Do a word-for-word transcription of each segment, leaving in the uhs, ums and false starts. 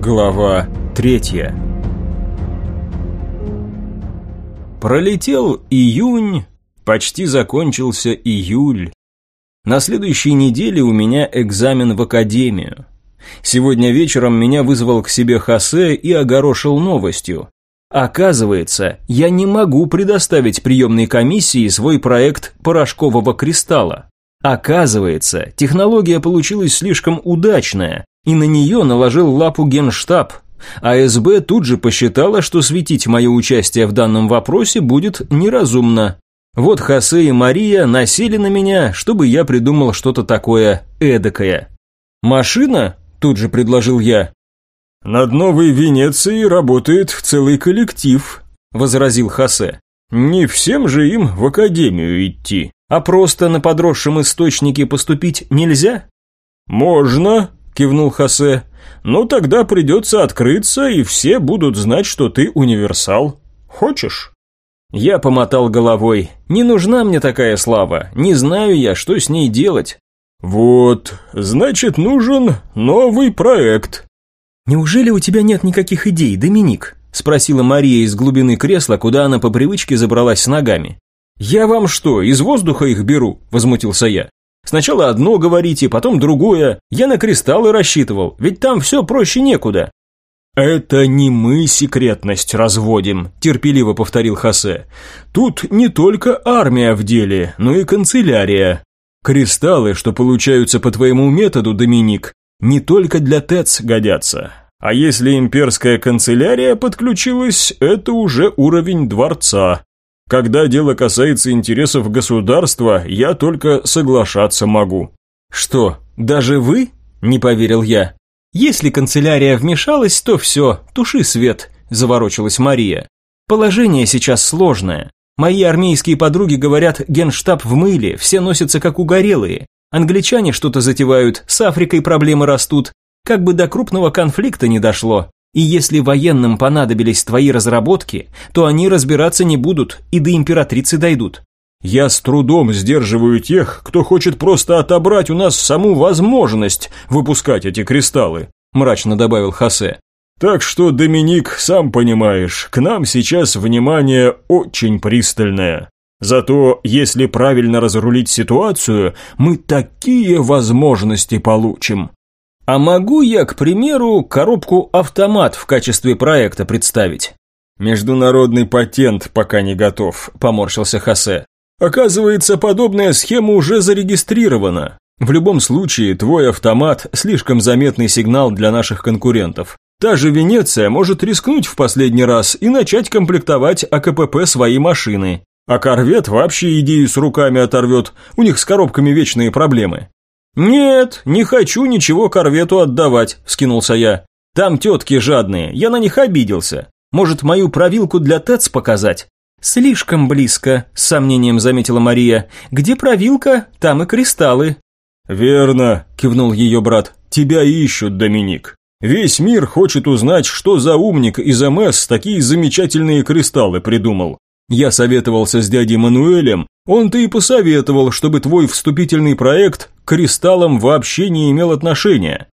Глава третья. Пролетел июнь, почти закончился июль. На следующей неделе у меня экзамен в академию. Сегодня вечером меня вызвал к себе Хосе и огорошил новостью. Оказывается, я не могу предоставить приемной комиссии свой проект порошкового кристалла. Оказывается, технология получилась слишком удачная, и на нее наложил лапу Генштаб. А эс бэ тут же посчитала, что светить мое участие в данном вопросе будет неразумно. Вот Хосе и Мария насели на меня, чтобы я придумал что-то такое эдакое. «Машина?» – тут же предложил я. «Над Новой Венецией работает целый коллектив», – возразил Хосе. «Не всем же им в академию идти. А просто на подросшем источнике поступить нельзя?» «Можно», – кивнул Хосе. «Но тогда придется открыться, и все будут знать, что ты универсал. Хочешь?» Я помотал головой. «Не нужна мне такая слава. Не знаю я, что с ней делать». «Вот, значит, нужен новый проект». «Неужели у тебя нет никаких идей, Доминик?» – спросила Мария из глубины кресла, куда она по привычке забралась с ногами. «Я вам что, из воздуха их беру?» – возмутился я. «Сначала одно говорите, потом другое. Я на кристаллы рассчитывал, ведь там все проще некуда». «Это не мы секретность разводим», – терпеливо повторил Хосе. «Тут не только армия в деле, но и канцелярия. Кристаллы, что получаются по твоему методу, Доминик, не только для ТЭЦ годятся. А если имперская канцелярия подключилась, это уже уровень дворца. Когда дело касается интересов государства, я только соглашаться могу». «Что, даже вы?» – не поверил я. «Если канцелярия вмешалась, то все, туши свет», – заворочилась Мария. «Положение сейчас сложное. Мои армейские подруги говорят, Генштаб в мыле, все носятся как угорелые. Англичане что-то затевают, с Африкой проблемы растут. Как бы до крупного конфликта не дошло. И если военным понадобились твои разработки, то они разбираться не будут и до императрицы дойдут». «Я с трудом сдерживаю тех, кто хочет просто отобрать у нас саму возможность выпускать эти кристаллы», мрачно добавил Хосе. «Так что, Доминик, сам понимаешь, к нам сейчас внимание очень пристальное. Зато, если правильно разрулить ситуацию, мы такие возможности получим». «А могу я, к примеру, коробку-автомат в качестве проекта представить?» «Международный патент пока не готов», – поморщился Хосе. «Оказывается, подобная схема уже зарегистрирована. В любом случае, твой автомат – слишком заметный сигнал для наших конкурентов. Та же Венеция может рискнуть в последний раз и начать комплектовать а ка пэ пэ свои машины. А корвет вообще идею с руками оторвет, у них с коробками вечные проблемы». «Нет, не хочу ничего корвету отдавать», – вскинулся я. «Там тетки жадные, я на них обиделся. Может, мою провилку для ТЭЦ показать?» «Слишком близко», – с сомнением заметила Мария. «Где провилка, там и кристаллы». «Верно», – кивнул ее брат. «Тебя ищут, Доминик. Весь мир хочет узнать, что за умник из эм эс такие замечательные кристаллы придумал. Я советовался с дядей Мануэлем, он-то и посоветовал, чтобы твой вступительный проект к кристаллам вообще не имел отношения».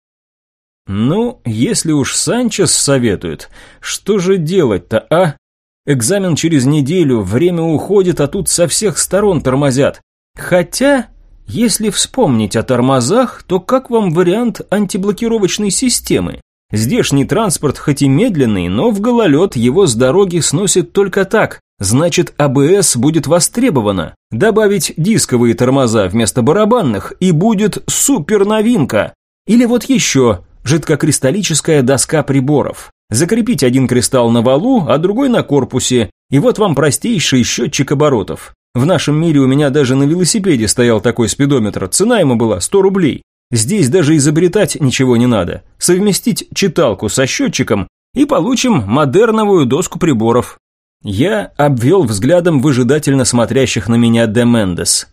«Ну, если уж Санчес советует, что же делать-то, а? Экзамен через неделю, время уходит, а тут со всех сторон тормозят. Хотя, если вспомнить о тормозах, то как вам вариант антиблокировочной системы? Здешний транспорт хоть и медленный, но в гололед его с дороги сносит только так. Значит, а бэ эс будет востребовано. Добавить дисковые тормоза вместо барабанных, и будет супер новинка. Или вот еще, жидкокристаллическая доска приборов. Закрепить один кристалл на валу, а другой на корпусе, и вот вам простейший счетчик оборотов. В нашем мире у меня даже на велосипеде стоял такой спидометр, цена ему была сто рублей. Здесь даже изобретать ничего не надо. Совместить читалку со счетчиком, и получим модерновую доску приборов». Я обвел взглядом выжидательно смотрящих на меня де Мендес.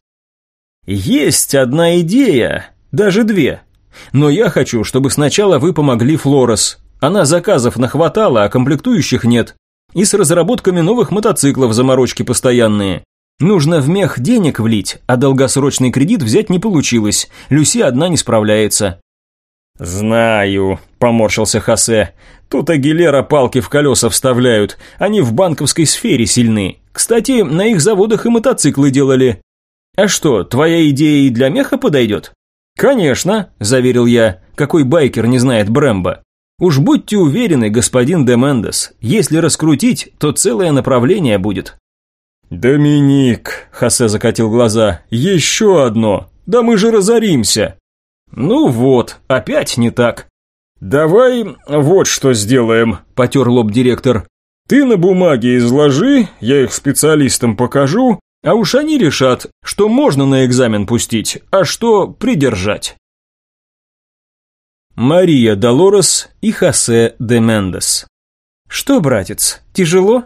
«Есть одна идея, даже две. Но я хочу, чтобы сначала вы помогли Флорес. Она заказов нахватала, а комплектующих нет. И с разработками новых мотоциклов заморочки постоянные. Нужно в мех денег влить, а долгосрочный кредит взять не получилось. Люси одна не справляется». «Знаю», поморщился Хосе. «Тут Агилера палки в колеса вставляют, они в банковской сфере сильны. Кстати, на их заводах и мотоциклы делали». «А что, твоя идея и для меха подойдет?» «Конечно», – заверил я, – какой байкер не знает Брэмбо. «Уж будьте уверены, господин де Мендес, если раскрутить, то целое направление будет». «Доминик», – Хосе закатил глаза, – «еще одно, да мы же разоримся». «Ну вот, опять не так». «Давай вот что сделаем», – потер лоб директор. «Ты на бумаге изложи, я их специалистам покажу, а уж они решат, что можно на экзамен пустить, а что придержать». Мария Долорес и Хосе де Мендес. «Что, братец, тяжело?»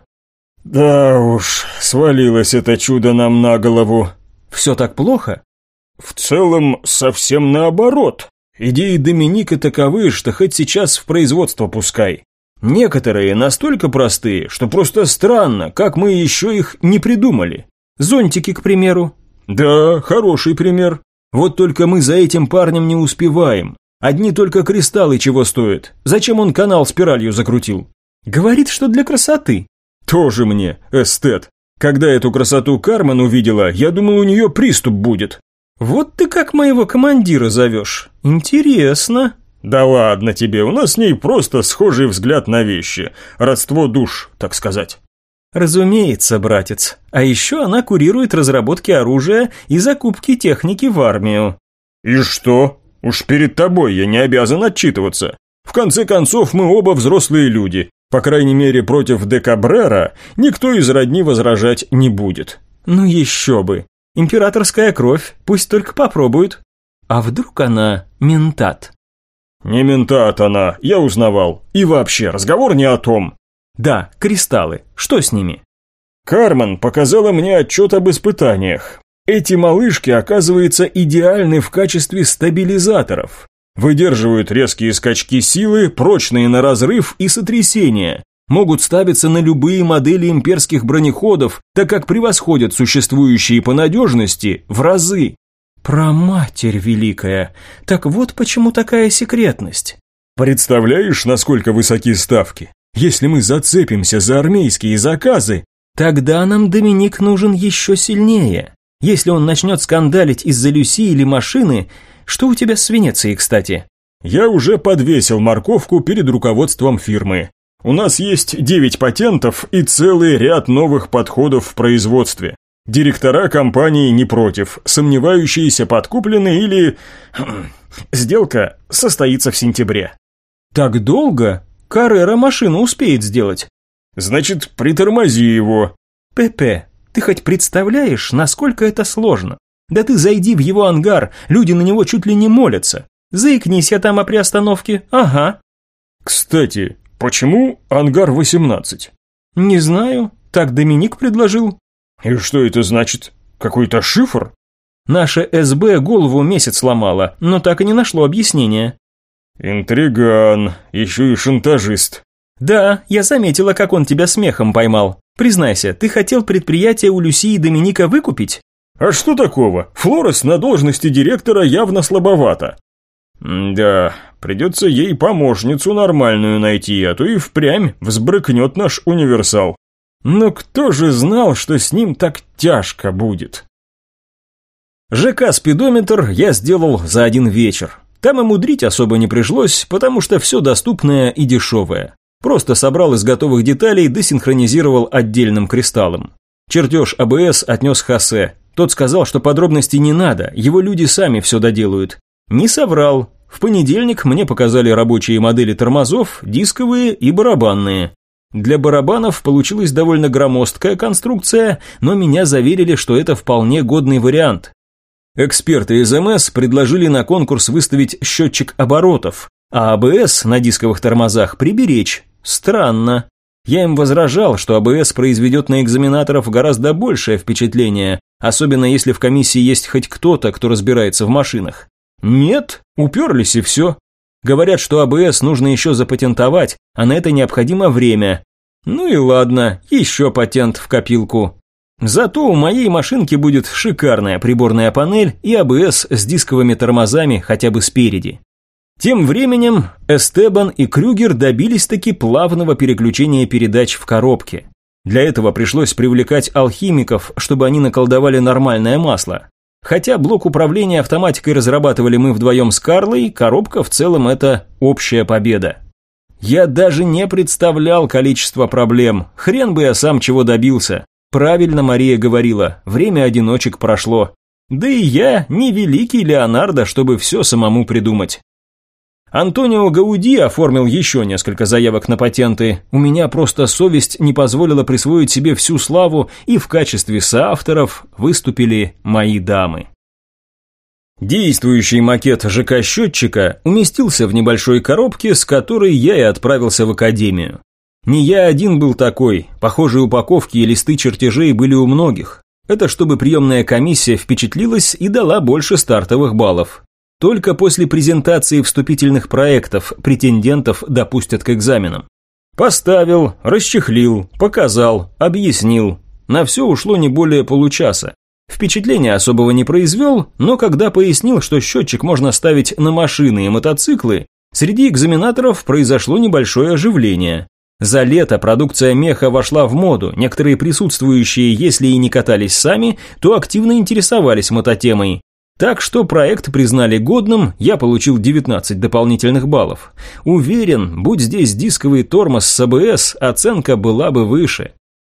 «Да уж, свалилось это чудо нам на голову». «Все так плохо?» «В целом, совсем наоборот. Идеи Доминика таковы, что хоть сейчас в производство пускай. Некоторые настолько простые, что просто странно, как мы еще их не придумали. Зонтики, к примеру». «Да, хороший пример. Вот только мы за этим парнем не успеваем. Одни только кристаллы чего стоят. Зачем он канал спиралью закрутил?» «Говорит, что для красоты». «Тоже мне, эстет. Когда эту красоту Кармен увидела, я думал, у нее приступ будет». «Вот ты как моего командира зовешь. Интересно». «Да ладно тебе, у нас с ней просто схожий взгляд на вещи. Родство душ, так сказать». «Разумеется, братец. А еще она курирует разработки оружия и закупки техники в армию». «И что? Уж перед тобой я не обязан отчитываться. В конце концов, мы оба взрослые люди. По крайней мере, против де Кабрера никто из родни возражать не будет». «Ну еще бы. Императорская кровь, пусть только попробуют. А вдруг она ментат?» «Не ментат она, я узнавал. И вообще, разговор не о том». «Да, кристаллы. Что с ними?» «Кармен показала мне отчет об испытаниях. Эти малышки, оказывается, идеальны в качестве стабилизаторов. Выдерживают резкие скачки силы, прочные на разрыв и сотрясения. Могут ставиться на любые модели имперских бронеходов, так как превосходят существующие по надежности в разы». «Проматерь великая! Так вот почему такая секретность». «Представляешь, насколько высоки ставки? Если мы зацепимся за армейские заказы, тогда нам Доминик нужен еще сильнее. Если он начнет скандалить из-за Люси или машины. Что у тебя с Венецией, кстати?» «Я уже подвесил морковку перед руководством фирмы. У нас есть девять патентов и целый ряд новых подходов в производстве. Директора компании не против, сомневающиеся подкуплены или... Сделка состоится в сентябре». «Так долго? Каррера машину успеет сделать». «Значит, притормози его». «Пепе, ты хоть представляешь, насколько это сложно? Да ты зайди в его ангар, люди на него чуть ли не молятся. Заикнись я там о приостановке, ага». «Кстати, почему ангар восемнадцать?» «Не знаю, так Доминик предложил». «И что это значит? Какой-то шифр?» «Наша СБ голову месяц ломала, но так и не нашло объяснения». «Интриган, еще и шантажист». «Да, я заметила, как он тебя смехом поймал. Признайся, ты хотел предприятие у Люси и Доминика выкупить?» «А что такого? Флорес на должности директора явно слабовато». «Да, придется ей помощницу нормальную найти, а то и впрямь взбрыкнет наш универсал. Но кто же знал, что с ним так тяжко будет?» ЖК-спидометр я сделал за один вечер. Там и мудрить особо не пришлось, потому что все доступное и дешевое. Просто собрал из готовых деталей, десинхронизировал отдельным кристаллом. Чертеж АБС отнес Хосе. Тот сказал, что подробностей не надо, его люди сами все доделают. Не соврал. В понедельник мне показали рабочие модели тормозов, дисковые и барабанные. Для барабанов получилась довольно громоздкая конструкция, но меня заверили, что это вполне годный вариант. Эксперты из МС предложили на конкурс выставить счетчик оборотов, а АБС на дисковых тормозах приберечь. Странно. Я им возражал, что АБС произведет на экзаменаторов гораздо большее впечатление, особенно если в комиссии есть хоть кто-то, кто разбирается в машинах. Нет, уперлись и все. Говорят, что АБС нужно еще запатентовать, а на это необходимо время. Ну и ладно, еще патент в копилку. Зато у моей машинки будет шикарная приборная панель и АБС с дисковыми тормозами хотя бы спереди. Тем временем Эстебан и Крюгер добились-таки плавного переключения передач в коробке. Для этого пришлось привлекать алхимиков, чтобы они наколдовали нормальное масло. Хотя блок управления автоматикой разрабатывали мы вдвоем с Карлой, коробка в целом это общая победа. Я даже не представлял количество проблем, хрен бы я сам чего добился. Правильно Мария говорила, время одиночек прошло. Да и я не великий Леонардо, чтобы все самому придумать. Антонио Гауди оформил еще несколько заявок на патенты. У меня просто совесть не позволила присвоить себе всю славу, и в качестве соавторов выступили мои дамы. Действующий макет ЖК-счетчика уместился в небольшой коробке, с которой я и отправился в академию. Не я один был такой, похожие упаковки и листы чертежей были у многих. Это чтобы приемная комиссия впечатлилась и дала больше стартовых баллов. Только после презентации вступительных проектов претендентов допустят к экзаменам. Поставил, расчехлил, показал, объяснил. На все ушло не более получаса. Впечатления особого не произвел, но когда пояснил, что счетчик можно ставить на машины и мотоциклы, среди экзаменаторов произошло небольшое оживление. За лето продукция меха вошла в моду, некоторые присутствующие, если и не катались сами, то активно интересовались мототемой. Так что проект признали годным, я получил девятнадцать дополнительных баллов. Уверен, будь здесь дисковый тормоз с АБС, оценка была бы выше.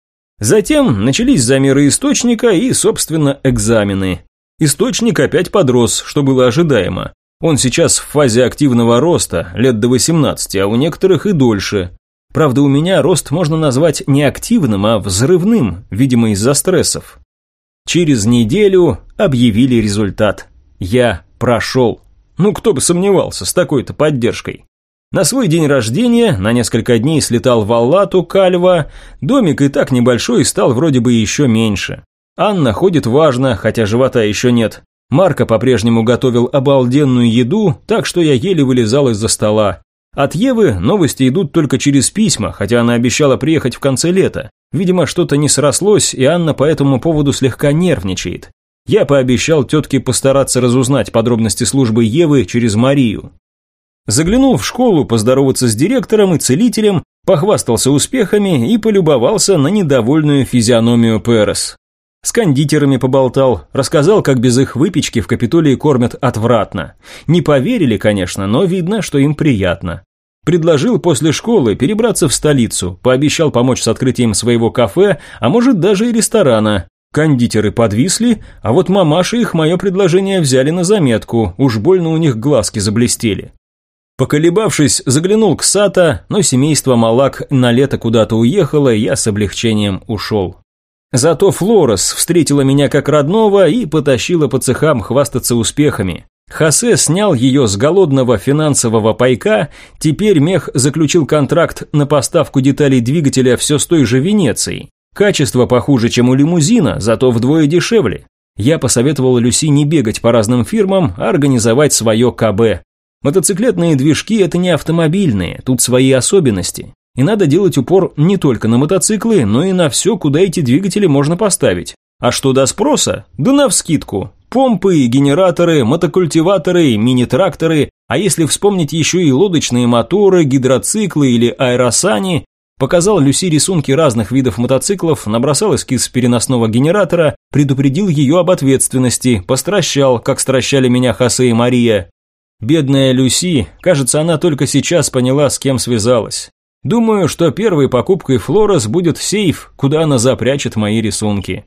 Затем начались замеры источника и, собственно, экзамены. Источник опять подрос, что было ожидаемо. Он сейчас в фазе активного роста, лет до восемнадцати, а у некоторых и дольше. Правда, у меня рост можно назвать не активным, а взрывным, видимо, из-за стрессов. Через неделю объявили результат. Я прошел. Ну, кто бы сомневался с такой-то поддержкой. На свой день рождения на несколько дней слетал в Аллату, Кальва. Домик и так небольшой стал вроде бы еще меньше. Анна ходит важно, хотя живота еще нет. Марко по-прежнему готовил обалденную еду, так что я еле вылезал из-за стола. От Евы новости идут только через письма, хотя она обещала приехать в конце лета. Видимо, что-то не срослось, и Анна по этому поводу слегка нервничает. Я пообещал тетке постараться разузнать подробности службы Евы через Марию. Заглянул в школу поздороваться с директором и целителем, похвастался успехами и полюбовался на недовольную физиономию Перес. С кондитерами поболтал, рассказал, как без их выпечки в Капитолии кормят отвратно. Не поверили, конечно, но видно, что им приятно. Предложил после школы перебраться в столицу, пообещал помочь с открытием своего кафе, а может даже и ресторана. Кондитеры подвисли, а вот мамаши их мое предложение взяли на заметку, уж больно у них глазки заблестели. Поколебавшись, заглянул к Сато, но семейство Малак на лето куда-то уехало, и я с облегчением ушел. Зато Флорес встретила меня как родного и потащила по цехам хвастаться успехами. Хосе снял ее с голодного финансового пайка, теперь мех заключил контракт на поставку деталей двигателя все с той же Венецией. Качество похуже, чем у лимузина, зато вдвое дешевле. Я посоветовал Люси не бегать по разным фирмам, а организовать свое КБ. Мотоциклетные движки – это не автомобильные, тут свои особенности. И надо делать упор не только на мотоциклы, но и на все, куда эти двигатели можно поставить. А что до спроса? Да навскидку. Помпы, генераторы, мотокультиваторы, мини-тракторы, а если вспомнить еще и лодочные моторы, гидроциклы или аэросани. Показал Люси рисунки разных видов мотоциклов, набросал эскиз переносного генератора, предупредил ее об ответственности, постращал, как стращали меня Хосе и Мария. Бедная Люси, кажется, она только сейчас поняла, с кем связалась. Думаю, что первой покупкой Флорес будет сейф, куда она запрячет мои рисунки.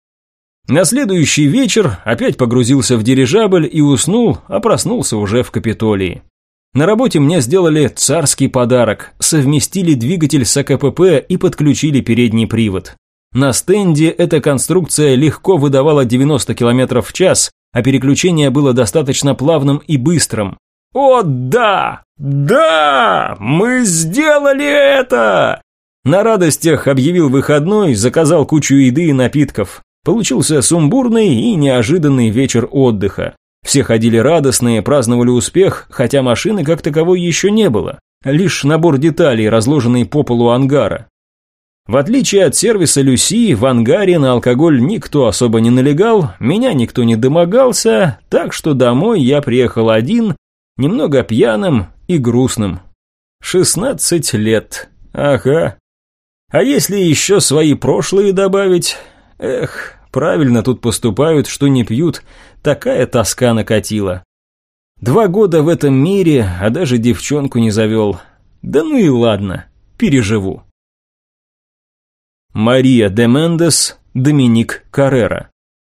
На следующий вечер опять погрузился в дирижабль и уснул, а проснулся уже в Капитолии. На работе мне сделали царский подарок, совместили двигатель с АКПП и подключили передний привод. На стенде эта конструкция легко выдавала девяносто километров в час, а переключение было достаточно плавным и быстрым. О да! Да! Мы сделали это! На радостях объявил выходной, заказал кучу еды и напитков. Получился сумбурный и неожиданный вечер отдыха. Все ходили радостные, праздновали успех, хотя машины как таковой еще не было. Лишь набор деталей, разложенный по полу ангара. В отличие от сервиса Люси, в ангаре на алкоголь никто особо не налегал, меня никто не домогался, так что домой я приехал один, Немного пьяным и грустным. шестнадцать лет. Ага. А если еще свои прошлые добавить? Эх, правильно тут поступают, что не пьют. Такая тоска накатила. Два года в этом мире, а даже девчонку не завел. Да ну и ладно, переживу. Мария де Мендес, Доминик Каррера.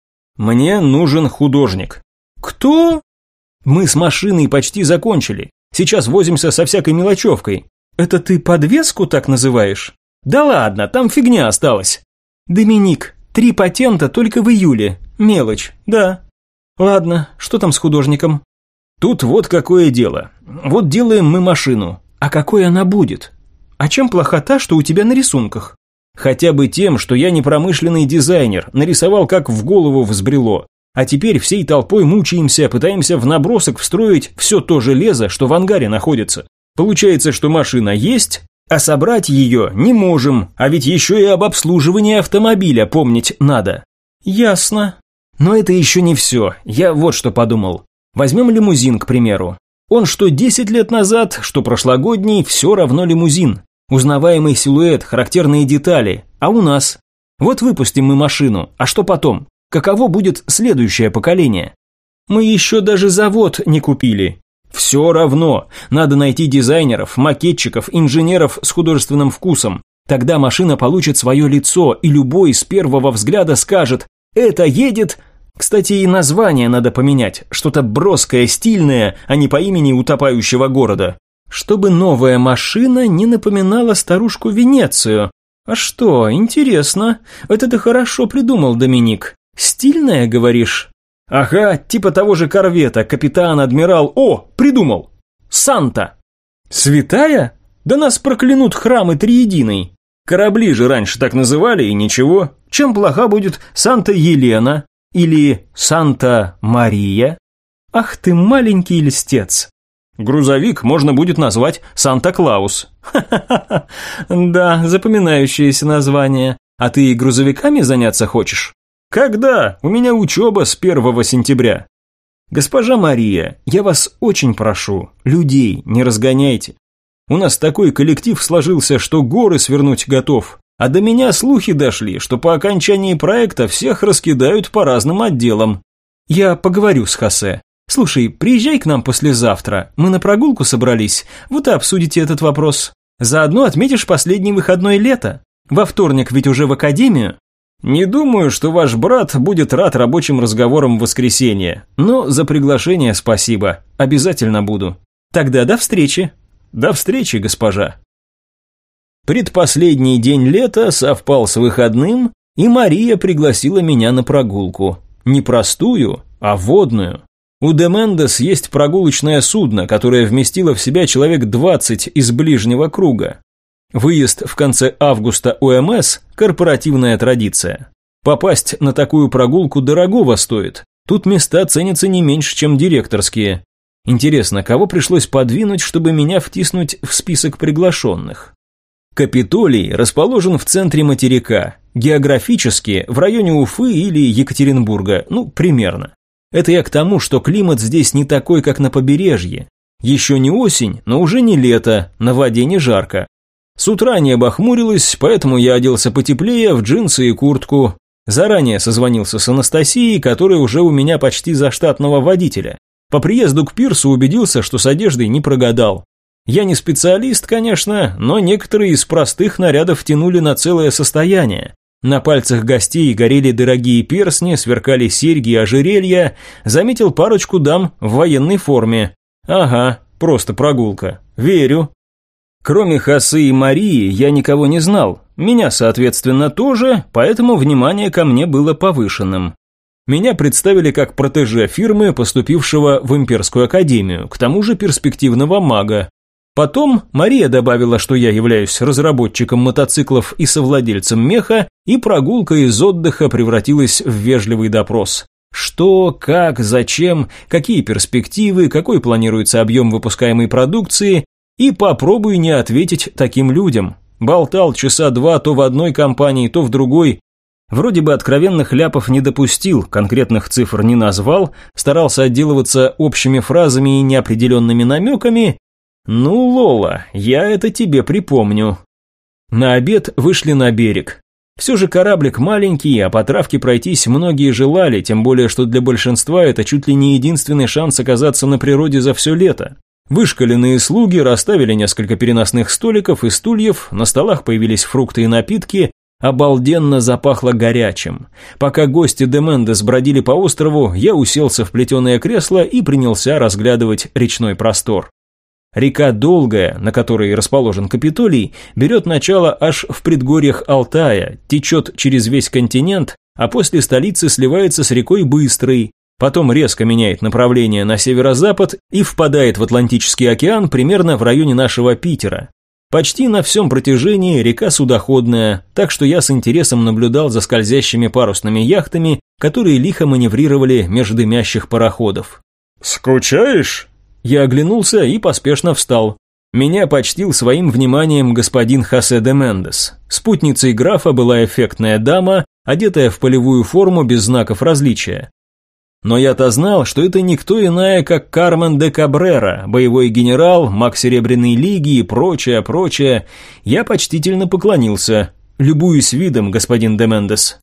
Мне нужен художник. Кто? Мы с машиной почти закончили. Сейчас возимся со всякой мелочевкой. Это ты подвеску так называешь? Да ладно, там фигня осталась. Доминик, три патента только в июле. Мелочь, да. Ладно, что там с художником? Тут вот какое дело. Вот делаем мы машину. А какой она будет? А чем плоха та, что у тебя на рисунках? Хотя бы тем, что я не промышленный дизайнер, нарисовал как в голову взбрело. А теперь всей толпой мучаемся, пытаемся в набросок встроить все то железо, что в ангаре находится. Получается, что машина есть, а собрать ее не можем, а ведь еще и об обслуживании автомобиля помнить надо. Ясно. Но это еще не все. Я вот что подумал. Возьмем лимузин, к примеру. Он что десять лет назад, что прошлогодний, все равно лимузин. Узнаваемый силуэт, характерные детали. А у нас? Вот выпустим мы машину, а что потом? Каково будет следующее поколение? Мы еще даже завод не купили. Все равно. Надо найти дизайнеров, макетчиков, инженеров с художественным вкусом. Тогда машина получит свое лицо, и любой с первого взгляда скажет «это едет». Кстати, и название надо поменять, что-то броское, стильное, а не по имени утопающего города. Чтобы новая машина не напоминала старушку Венецию. А что, интересно. Это ты хорошо придумал, Доминик. Стильная, говоришь? Ага, типа того же корвета, капитан, адмирал. О, придумал. Санта. Святая? Да нас проклянут храмы триединой. Корабли же раньше так называли, и ничего. Чем плоха будет Санта-Елена? Или Санта-Мария? Ах ты маленький льстец. Грузовик можно будет назвать Санта-Клаус. Ха-ха-ха. Да, запоминающееся название. А ты грузовиками заняться хочешь? Когда? У меня учеба с первого сентября. Госпожа Мария, я вас очень прошу, людей не разгоняйте. У нас такой коллектив сложился, что горы свернуть готов. А до меня слухи дошли, что по окончании проекта всех раскидают по разным отделам. Я поговорю с Хосе. Слушай, приезжай к нам послезавтра. Мы на прогулку собрались. Вот и обсудите этот вопрос. Заодно отметишь последний выходной лета. Во вторник ведь уже в академию. Не думаю, что ваш брат будет рад рабочим разговорам в воскресенье. Но за приглашение спасибо. Обязательно буду. Тогда до встречи. До встречи, госпожа. Предпоследний день лета совпал с выходным, и Мария пригласила меня на прогулку. Не простую, а водную. У де Мендес есть прогулочное судно, которое вместило в себя человек двадцать из ближнего круга. Выезд в конце августа У Эм Эс – корпоративная традиция. Попасть на такую прогулку дорогого стоит. Тут места ценятся не меньше, чем директорские. Интересно, кого пришлось подвинуть, чтобы меня втиснуть в список приглашенных? Капитолий расположен в центре материка, географически в районе Уфы или Екатеринбурга, ну, примерно. Это я к тому, что климат здесь не такой, как на побережье. Еще не осень, но уже не лето, на воде не жарко. С утра небо хмурилось, поэтому я оделся потеплее в джинсы и куртку. Заранее созвонился с Анастасией, которая уже у меня почти за штатного водителя. По приезду к пирсу убедился, что с одеждой не прогадал. Я не специалист, конечно, но некоторые из простых нарядов тянули на целое состояние. На пальцах гостей горели дорогие перстни, сверкали серьги и ожерелья. Заметил парочку дам в военной форме. Ага, просто прогулка. Верю. Кроме Хосе и Марии, я никого не знал. Меня, соответственно, тоже, поэтому внимание ко мне было повышенным. Меня представили как протеже фирмы, поступившего в Имперскую академию, к тому же перспективного мага. Потом Мария добавила, что я являюсь разработчиком мотоциклов и совладельцем меха, и прогулка из отдыха превратилась в вежливый допрос. Что, как, зачем, какие перспективы, какой планируется объем выпускаемой продукции, и попробуй не ответить таким людям. Болтал часа два то в одной компании, то в другой. Вроде бы откровенных ляпов не допустил, конкретных цифр не назвал, старался отделываться общими фразами и неопределенными намеками. Ну, Лола, я это тебе припомню. На обед вышли на берег. Все же кораблик маленький, а по травке пройтись многие желали, тем более, что для большинства это чуть ли не единственный шанс оказаться на природе за все лето. Вышкаленные слуги расставили несколько переносных столиков и стульев, на столах появились фрукты и напитки, обалденно запахло горячим. Пока гости де Мендес бродили по острову, я уселся в плетеное кресло и принялся разглядывать речной простор. Река Долгая, на которой расположен Капитолий, берет начало аж в предгорьях Алтая, течет через весь континент, а после столицы сливается с рекой Быстрой, потом резко меняет направление на северо-запад и впадает в Атлантический океан примерно в районе нашего Питера. Почти на всем протяжении река судоходная, так что я с интересом наблюдал за скользящими парусными яхтами, которые лихо маневрировали между дымящих пароходов. «Скучаешь?» Я оглянулся и поспешно встал. Меня почтил своим вниманием господин Хосе де Мендес. Спутницей графа была эффектная дама, одетая в полевую форму без знаков различия. Но я-то знал, что это никто иная, как Кармен де Кабрера, боевой генерал, маг Серебряной Лиги и прочее, прочее. Я почтительно поклонился. Любуюсь видом, господин де Мендес.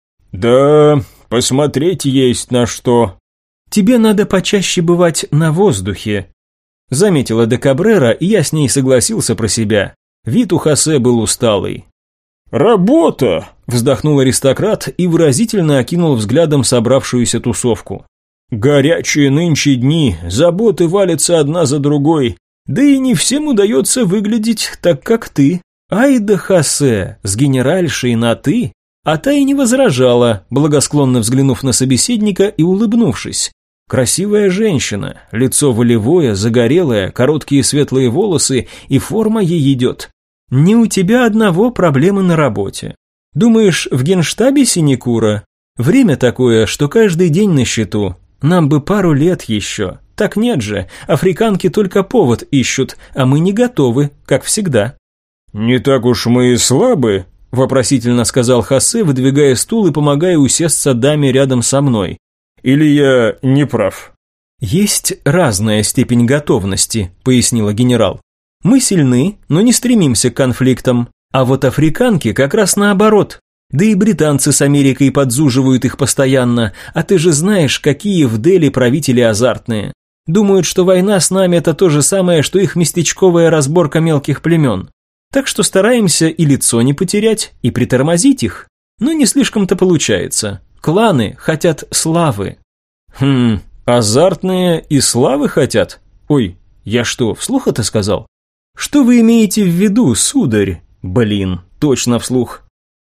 «Да, посмотреть есть на что». «Тебе надо почаще бывать на воздухе», — заметила де Кабрера, и я с ней согласился про себя. Вид у Хосе был усталый. «Работа!» – вздохнул аристократ и выразительно окинул взглядом собравшуюся тусовку. «Горячие нынче дни, заботы валятся одна за другой, да и не всем удается выглядеть так, как ты». Ай да Хосе, с генеральшей на «ты», а та и не возражала, благосклонно взглянув на собеседника и улыбнувшись. Красивая женщина, лицо волевое, загорелое, короткие светлые волосы, и форма ей идет. Не у тебя одного проблемы на работе. Думаешь, в генштабе синекура? Время такое, что каждый день на счету. Нам бы пару лет еще. Так нет же, африканки только повод ищут, а мы не готовы, как всегда». «Не так уж мы и слабы», – вопросительно сказал Хосе, выдвигая стул и помогая усесться даме рядом со мной. «Или я не прав?» «Есть разная степень готовности», – пояснила генерал. «Мы сильны, но не стремимся к конфликтам, а вот африканки как раз наоборот. Да и британцы с Америкой подзуживают их постоянно, а ты же знаешь, какие в Дели правители азартные. Думают, что война с нами – это то же самое, что их местечковая разборка мелких племен. Так что стараемся и лицо не потерять, и притормозить их. Но не слишком-то получается. Кланы хотят славы». «Хм, азартные и славы хотят? Ой, я что, вслух это сказал?» «Что вы имеете в виду, сударь?» «Блин, точно вслух».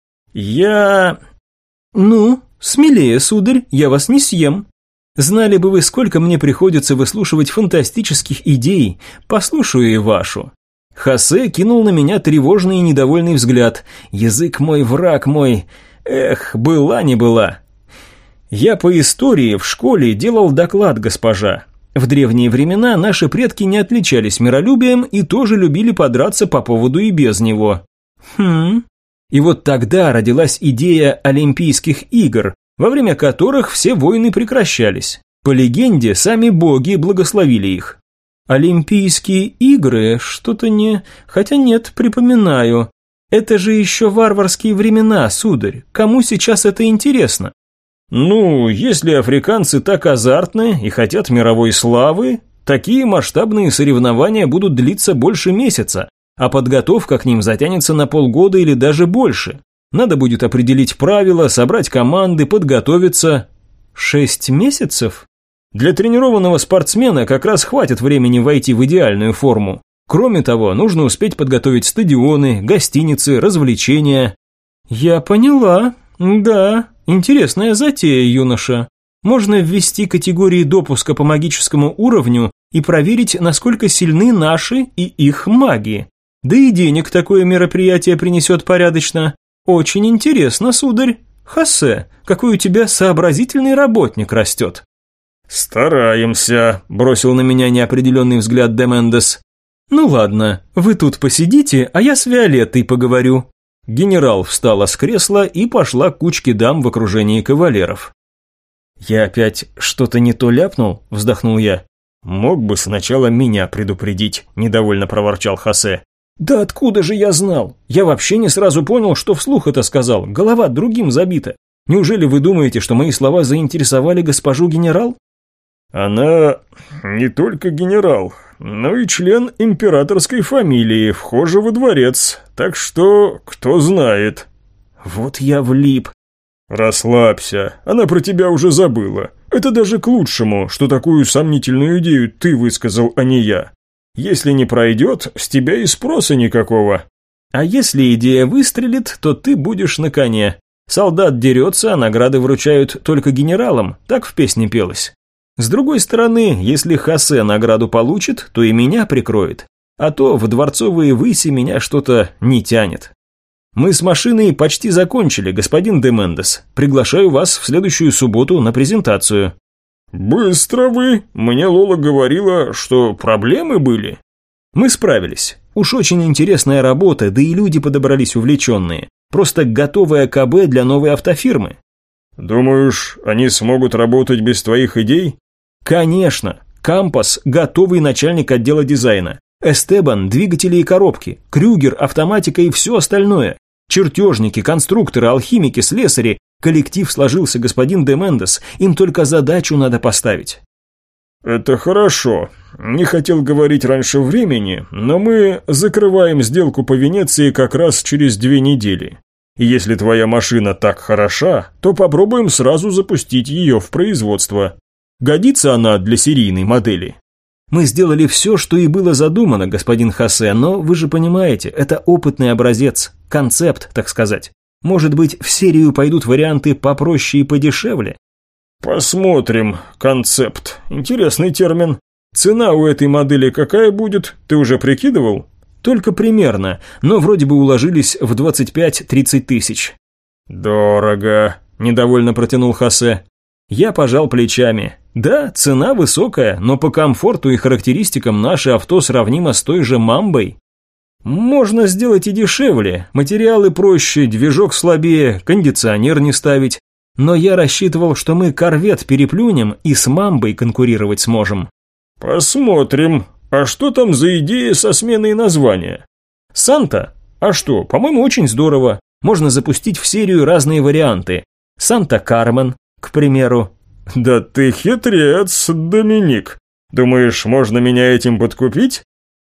«Я...» «Ну, смелее, сударь, я вас не съем. Знали бы вы, сколько мне приходится выслушивать фантастических идей, послушаю и вашу». Хосе кинул на меня тревожный и недовольный взгляд. «Язык мой, враг мой. Эх, была не была». «Я по истории в школе делал доклад, госпожа. В древние времена наши предки не отличались миролюбием и тоже любили подраться по поводу и без него». «Хм...» И вот тогда родилась идея Олимпийских игр, во время которых все войны прекращались. По легенде, сами боги благословили их. Олимпийские игры, что-то не... Хотя нет, припоминаю. Это же еще варварские времена, сударь. Кому сейчас это интересно? «Ну, если африканцы так азартны и хотят мировой славы, такие масштабные соревнования будут длиться больше месяца, а подготовка к ним затянется на полгода или даже больше. Надо будет определить правила, собрать команды, подготовиться». «Шесть месяцев?» «Для тренированного спортсмена как раз хватит времени войти в идеальную форму. Кроме того, нужно успеть подготовить стадионы, гостиницы, развлечения». «Я поняла. Да, интересная затея, юноша. Можно ввести категории допуска по магическому уровню и проверить, насколько сильны наши и их маги. Да и денег такое мероприятие принесет порядочно. Очень интересно, сударь. Хосе, какой у тебя сообразительный работник растет». «Стараемся», – бросил на меня неопределенный взгляд де Мендес. «Ну ладно, вы тут посидите, а я с Виолеттой поговорю». Генерал встала с кресла и пошла к кучке дам в окружении кавалеров. «Я опять что-то не то ляпнул?» – вздохнул я. «Мог бы сначала меня предупредить», – недовольно проворчал Хосе. «Да откуда же я знал? Я вообще не сразу понял, что вслух это сказал. Голова другим забита. Неужели вы думаете, что мои слова заинтересовали госпожу генерал?» «Она не только генерал, но и член императорской фамилии, вхожа во дворец, так что кто знает». «Вот я влип». «Расслабься, она про тебя уже забыла. Это даже к лучшему, что такую сомнительную идею ты высказал, а не я. Если не пройдет, с тебя и спроса никакого». «А если идея выстрелит, то ты будешь на коне. Солдат дерется, а награды вручают только генералам, так в песне пелось. С другой стороны, если Хосе награду получит, то и меня прикроет. А то в дворцовые выси меня что-то не тянет. Мы с машиной почти закончили, господин де Мендес. Приглашаю вас в следующую субботу на презентацию». «Быстро вы. Мне Лола говорила, что проблемы были». «Мы справились. Уж очень интересная работа, да и люди подобрались увлеченные. Просто готовая КБ для новой автофирмы». «Думаешь, они смогут работать без твоих идей?» «Конечно. Кампас – готовый начальник отдела дизайна. Эстебан – двигатели и коробки. Крюгер – автоматика и все остальное. Чертежники, конструкторы, алхимики, слесари. Коллектив сложился, господин де Мендес. Им только задачу надо поставить». «Это хорошо. Не хотел говорить раньше времени, но мы закрываем сделку по Венеции как раз через две недели. И если твоя машина так хороша, то попробуем сразу запустить ее в производство. Годится она для серийной модели». «Мы сделали все, что и было задумано, господин Хосе, но вы же понимаете, это опытный образец, концепт, так сказать. Может быть, в серию пойдут варианты попроще и подешевле?» «Посмотрим. Концепт. Интересный термин. Цена у этой модели какая будет? Ты уже прикидывал?» «Только примерно, но вроде бы уложились в двадцать пять-тридцать тысяч». «Дорого», – недовольно протянул Хосе. Я пожал плечами. Да, цена высокая, но по комфорту и характеристикам наше авто сравнимо с той же Мамбой. Можно сделать и дешевле, материалы проще, движок слабее, кондиционер не ставить. Но я рассчитывал, что мы корвет переплюнем и с Мамбой конкурировать сможем». «Посмотрим. А что там за идея со сменой названия?» «Санта? А что, по-моему, очень здорово. Можно запустить в серию разные варианты. Санта-Кармен, к примеру». «Да ты хитрец, Доминик. Думаешь, можно меня этим подкупить?»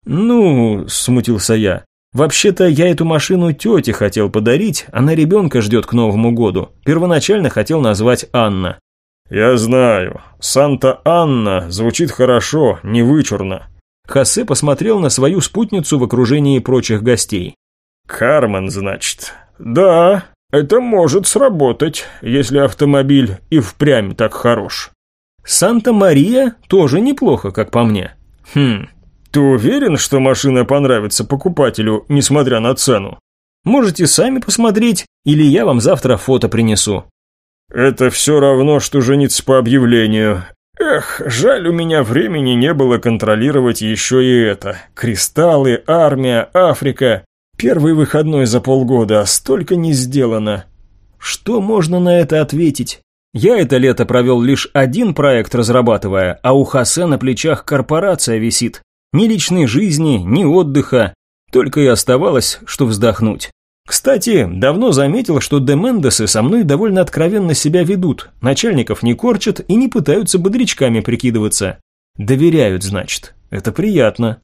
«Ну, – смутился я. Вообще-то я эту машину тете хотел подарить, она ребенка ждет к Новому году. Первоначально хотел назвать Анна». «Я знаю. Санта-Анна звучит хорошо, не вычурно». Хосе посмотрел на свою спутницу в окружении прочих гостей. «Кармен, значит. Да, это может сработать, если автомобиль и впрямь так хорош». «Санта-Мария тоже неплохо, как по мне». «Хм, ты уверен, что машина понравится покупателю, несмотря на цену?» «Можете сами посмотреть, или я вам завтра фото принесу». «Это все равно, что жениться по объявлению. Эх, жаль, у меня времени не было контролировать еще и это. Кристаллы, армия, Африка. Первый выходной за полгода, а столько не сделано». Что можно на это ответить? Я это лето провел лишь один проект разрабатывая, а у Хосе на плечах корпорация висит. Ни личной жизни, ни отдыха. Только и оставалось, что вздохнуть. Кстати, давно заметил, что де Мендесы со мной довольно откровенно себя ведут. Начальников не корчат и не пытаются бодрячками прикидываться. Доверяют, значит. Это приятно.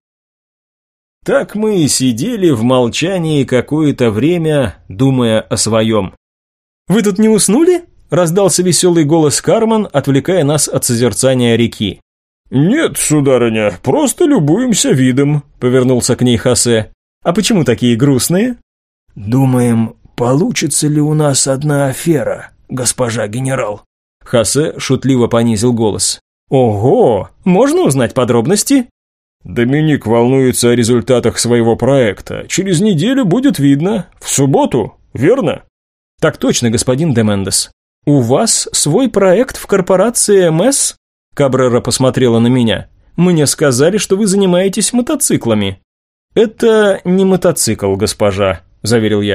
Так мы и сидели в молчании какое-то время, думая о своем. «Вы тут не уснули?» – раздался веселый голос Кармен, отвлекая нас от созерцания реки. «Нет, сударыня, просто любуемся видом», – повернулся к ней Хосе. «А почему такие грустные?» «Думаем, получится ли у нас одна афера, госпожа генерал?» Хосе шутливо понизил голос. «Ого! Можно узнать подробности?» «Доминик волнуется о результатах своего проекта. Через неделю будет видно. В субботу, верно?» «Так точно, господин де Мендес. У вас свой проект в корпорации эм эс?» Кабрера посмотрела на меня. «Мне сказали, что вы занимаетесь мотоциклами». «Это не мотоцикл, госпожа», – заверил я.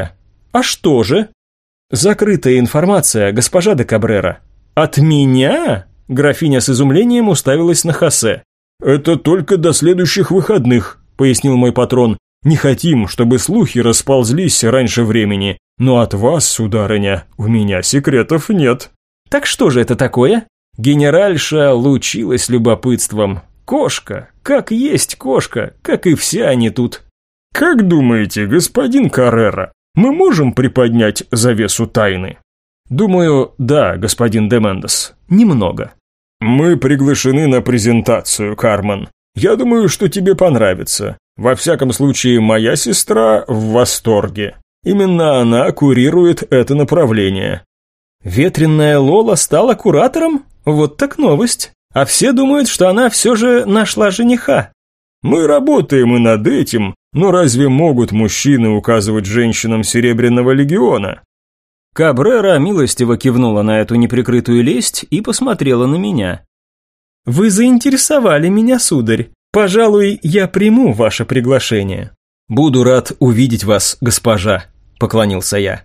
А что же? Закрытая информация, госпожа де Кабрера. От меня? Графиня с изумлением уставилась на Хосе. Это только до следующих выходных, пояснил мой патрон. Не хотим, чтобы слухи расползлись раньше времени, но от вас, сударыня, у меня секретов нет. Так что же это такое? Генеральша лучилась любопытством. Кошка, как есть кошка, как и все они тут. Как думаете, господин Каррера, мы можем приподнять завесу тайны? Думаю, да, господин де Мендес, немного. Мы приглашены на презентацию, Кармен. Я думаю, что тебе понравится. Во всяком случае, моя сестра в восторге. Именно она курирует это направление. Ветреная Лола стала куратором? Вот так новость. А все думают, что она все же нашла жениха. Мы работаем и над этим, но разве могут мужчины указывать женщинам Серебряного легиона? Кабрера милостиво кивнула на эту неприкрытую лесть и посмотрела на меня. Вы заинтересовали меня, сударь. Пожалуй, я приму ваше приглашение. Буду рад увидеть вас, госпожа, поклонился я.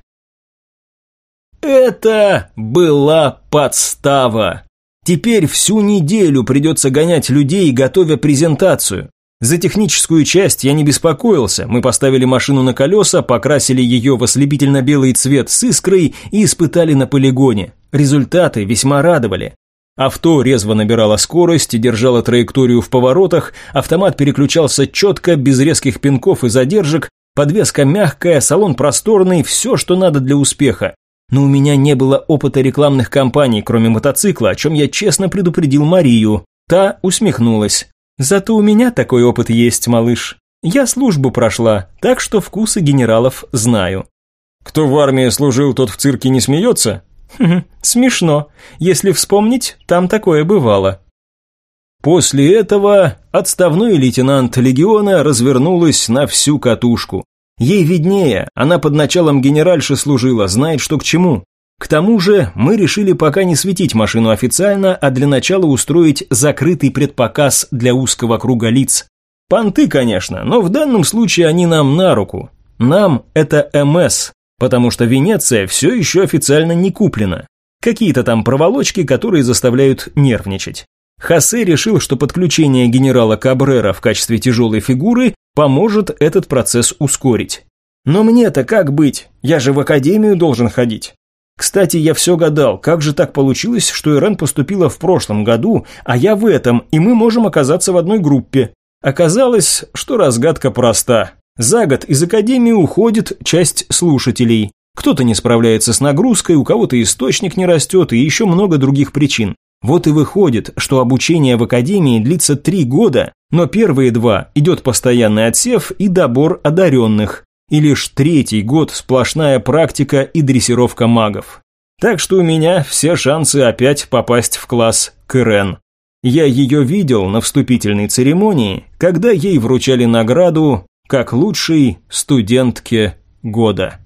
Это была подстава. Теперь всю неделю придется гонять людей, готовя презентацию. За техническую часть я не беспокоился, мы поставили машину на колеса, покрасили ее в ослепительно-белый цвет с искрой и испытали на полигоне. Результаты весьма радовали. Авто резво набирало скорость, держало траекторию в поворотах, автомат переключался четко, без резких пинков и задержек, подвеска мягкая, салон просторный, все, что надо для успеха. Но у меня не было опыта рекламных кампаний, кроме мотоцикла, о чем я честно предупредил Марию. Та усмехнулась. «Зато у меня такой опыт есть, малыш. Я службу прошла, так что вкусы генералов знаю». «Кто в армии служил, тот в цирке не смеется?» Хм, смешно. Если вспомнить, там такое бывало. После этого отставной лейтенант легиона развернулась на всю катушку. Ей виднее, она под началом генеральши служила, знает, что к чему. К тому же мы решили пока не светить машину официально, а для начала устроить закрытый предпоказ для узкого круга лиц. Понты, конечно, но в данном случае они нам на руку. Нам это эм эс, потому что Венеция все еще официально не куплена. Какие-то там проволочки, которые заставляют нервничать. Хосе решил, что подключение генерала Кабрера в качестве тяжелой фигуры поможет этот процесс ускорить. Но мне-то как быть? Я же в академию должен ходить. Кстати, я все гадал, как же так получилось, что Ирен поступила в прошлом году, а я в этом, и мы можем оказаться в одной группе. Оказалось, что разгадка проста. За год из академии уходит часть слушателей. Кто-то не справляется с нагрузкой, у кого-то источник не растет и еще много других причин. Вот и выходит, что обучение в академии длится три года, но первые два идет постоянный отсев и добор одаренных. И лишь третий год сплошная практика и дрессировка магов. Так что у меня все шансы опять попасть в класс к Ирен. Я ее видел на вступительной церемонии, когда ей вручали награду как лучшей студентке года.